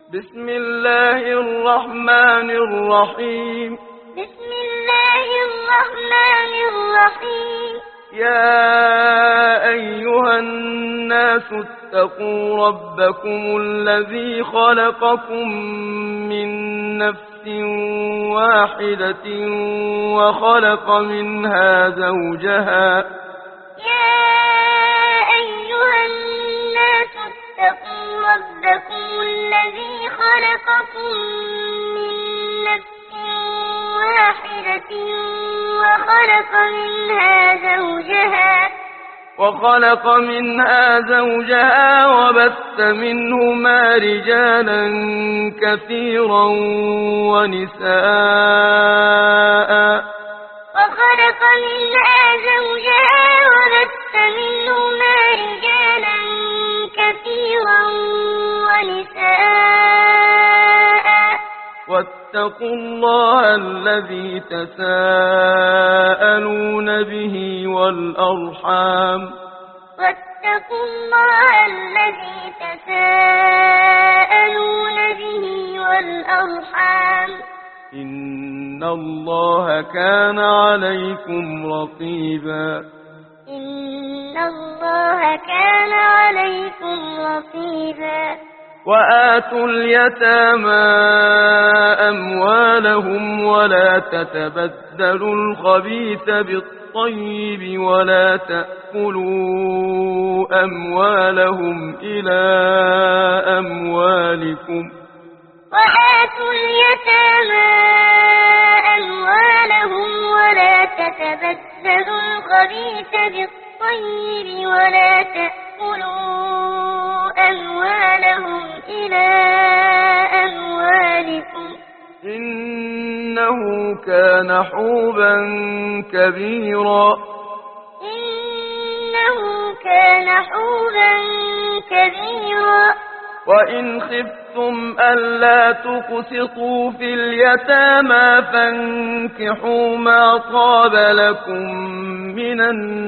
بسم الله الرحمن الرحيم. بسم الله الرحمن الرحيم. يا أيها الناس اتقوا ربكم الذي خلقكم من نفس واحدة وخلق منها زوجها. يا أيها الناس اتقوا ربكم الذي خلقكم من نفس واحدة وخلق منها زوجها وبث منهما رجالا كثيرا ونساء. واتقوا الله الذي تساءلون به والأرحام. إن الله كان عليكم رقيبا. وآتوا اليتامى أموالهم ولا تتبدلوا الخبيث بالطيب ولا تأكلوا أموالهم إلى أموالكم. إنه كان حوبا كبيرا. وإن خفتم ألا تقسطوا في اليتامى فانكحوا ما طاب لكم من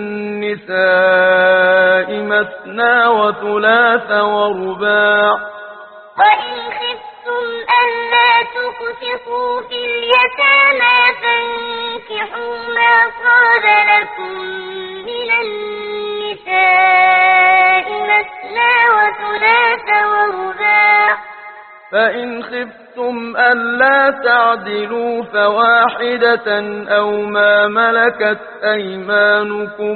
النساء مثنى وثلاث ورباع. فإن خفتم ألا تعدلوا فواحدة أو ما ملكت أيمانكم.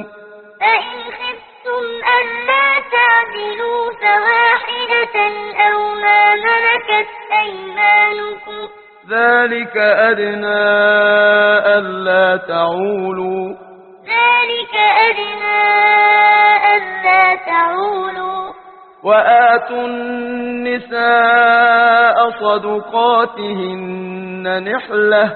ذلك أدنى ألا تعولوا. وآتوا النساء صدقاتهن نحلة.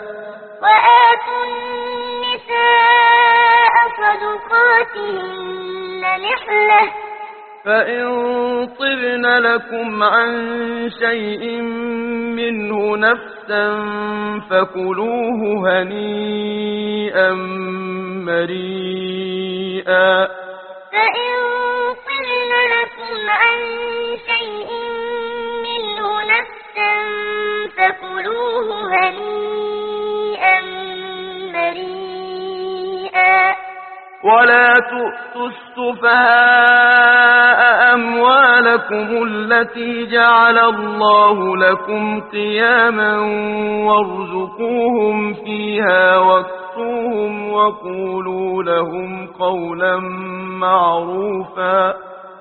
فإن طبن لكم عن شيء منه نفسا فكلوه هنيئا مريئا. ولا تؤتوا السفهاء أموالكم التي جعل الله لكم قياما وارزقوهم فيها واكسوهم وقولوا لهم قولا معروفا.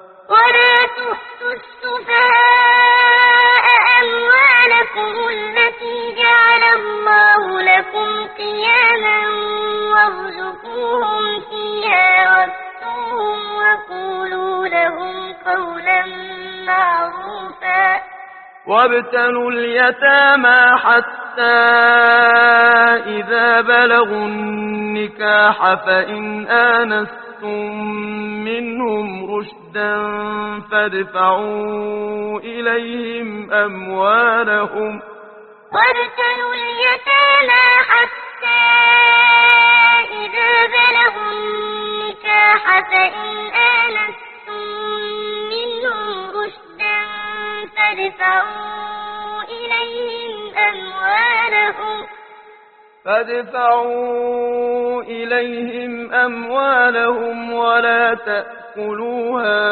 وابتلوا اليتامى حتى إذا بلغوا النكاح فإن آنستم منهم رشدا فادفعوا إليهم أموالهم. فادفعوا أموالهم فادفعوا إليهم أموالهم ولا تأكلوها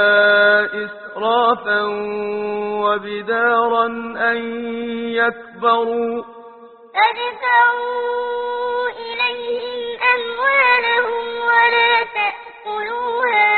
إسرافا وبدارا أن يكبروا فادفعوا إليهم أموالهم ولا تأكلوها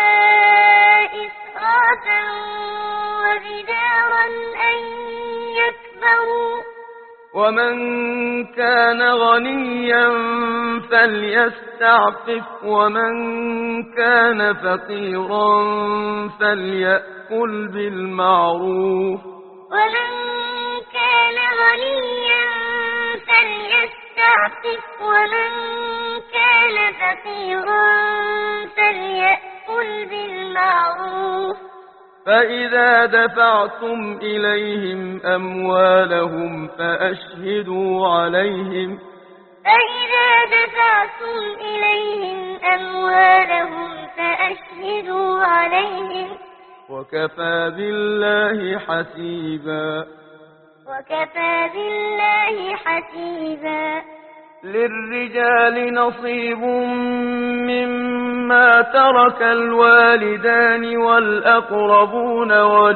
إسرافا وبدارا أن يكبروا ومن كان غنيا فليستعفف ومن كان فقيرا فليأكل بالمعروف ومن كان غنيا فليستعفف ومن كان فقيرا فليأكل بالمعروف فإذا دفعتم إليهم أموالهم فأشهدوا عليهم فإذا دفعتم إليهم أموالهم فأشهدوا عليهم وكفى بالله حسيبا وكفى بالله حسيبا للرجال نصيب مما ترك الوالدان والأقربون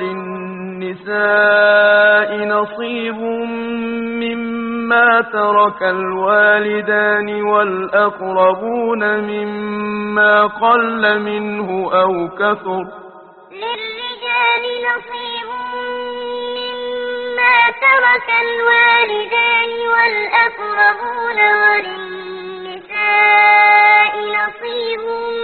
وللنساء نصيب مما ترك الوالدان والأقربون مما قل منه أو كثر للرجال نصيب مما ترك الوالدان والأقربون وللنساء نصيب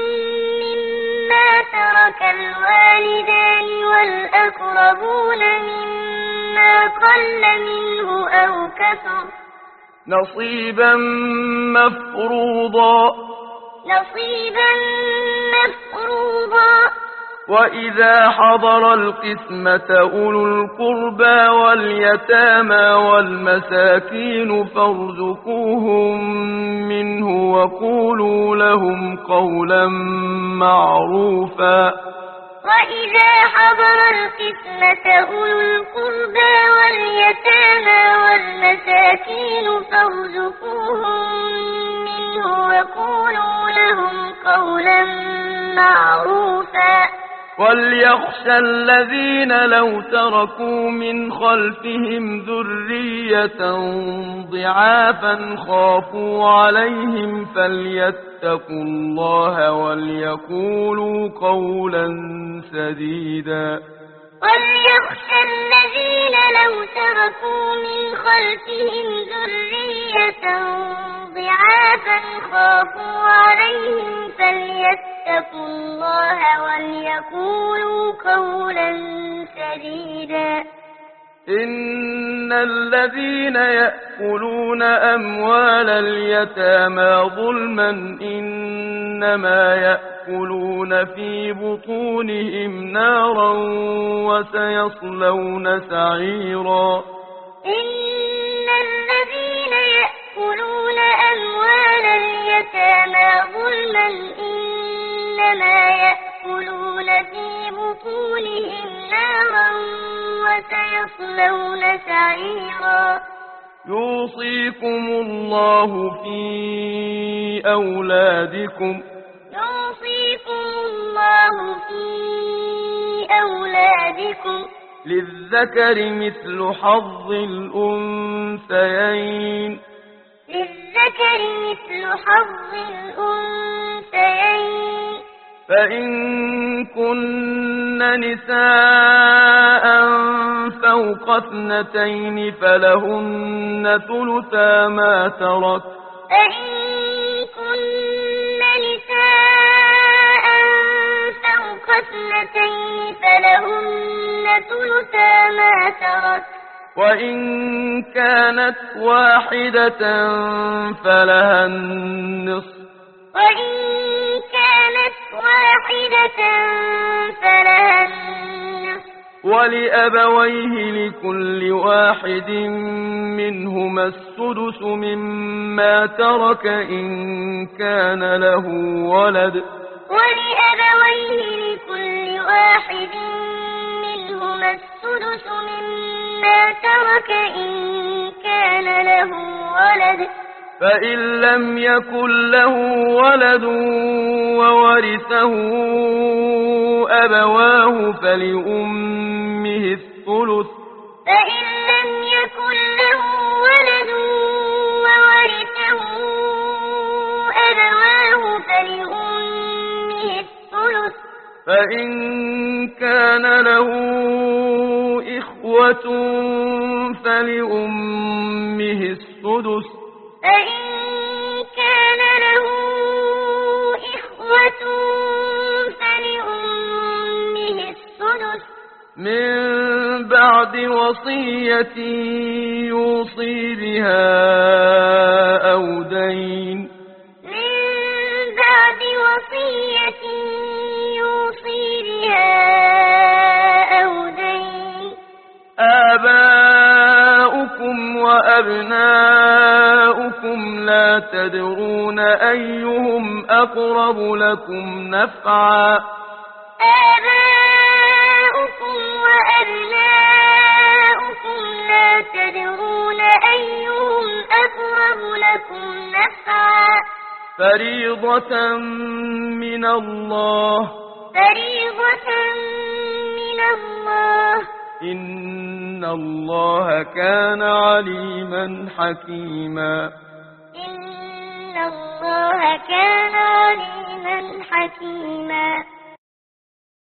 مما ترك الوالدان والأقربون مما قل منه أو كثر نصيبا مفروضا نصيبا مفروضا وإذا حضر القسمة أولو القربى واليتامى والمساكين فارزقوهم منه وقولوا لهم قولا معروفا وإذا حضر القسمة أولو القربى واليتامى والمساكين فارزقوهم منه وقولوا لهم قولا معروفا وليخشى الذين لو تركوا من خلفهم ذرية ضعافا خافوا عليهم فليتقوا الله وليقولوا قولا سديدا وليخشى الذين لو تركوا من خلفهم ذرية ضعافا خافوا عليهم فليتقوا الله وليقولوا قولا سديدا إن الذين يأكلون أموال اليتامى ظلما إنما يأكلون في بطونهم نارا وسيصلون سعيرا إن الذين يأكلون أموال اليتامى ظلما إنما يأكلون في بطونهم نارا وسيصلون سعيرا يوصيكم الله في أولادكم يوصيكم الله في أولادكم للذكر مثل حظ الأنثيين للذكر مثل حظ الأنثيين فإن كن نساء فوق اثنتين فلهن ثلثا ما ترك فإن كن نساء فوق اثنتين فلهن ثلثا ما ترك وإن كانت واحدة فلها النصف وإن كانت واحدة فلها النصف ولأبويه لكل واحد منهما السدس مما ترك إن كان له ولد ولأبويه لكل واحد منهما السدس مما ترك ترك إن كان له ولد فإن لم يكن له ولد وورثه أبواه فلأمه الثلث فإن لم يكن له ولد وورثه أبواه فلأمه الثلث فإن كان له إخوة فلأمه السدس فإن كان له إخوة فلأمه السدس من بعد وصية يوصي بها أو دين من بعد وصية يوصي بها أو دين آباؤكم وأبناؤكم لا تدرون أيهم أقرب لكم نفعا آباؤكم وأبناؤكم لا تدرون أيهم أقرب لكم نفعا فريضة من الله فريضة من الله إن الله كان عليما حكيما إن الله كان عليما حكيما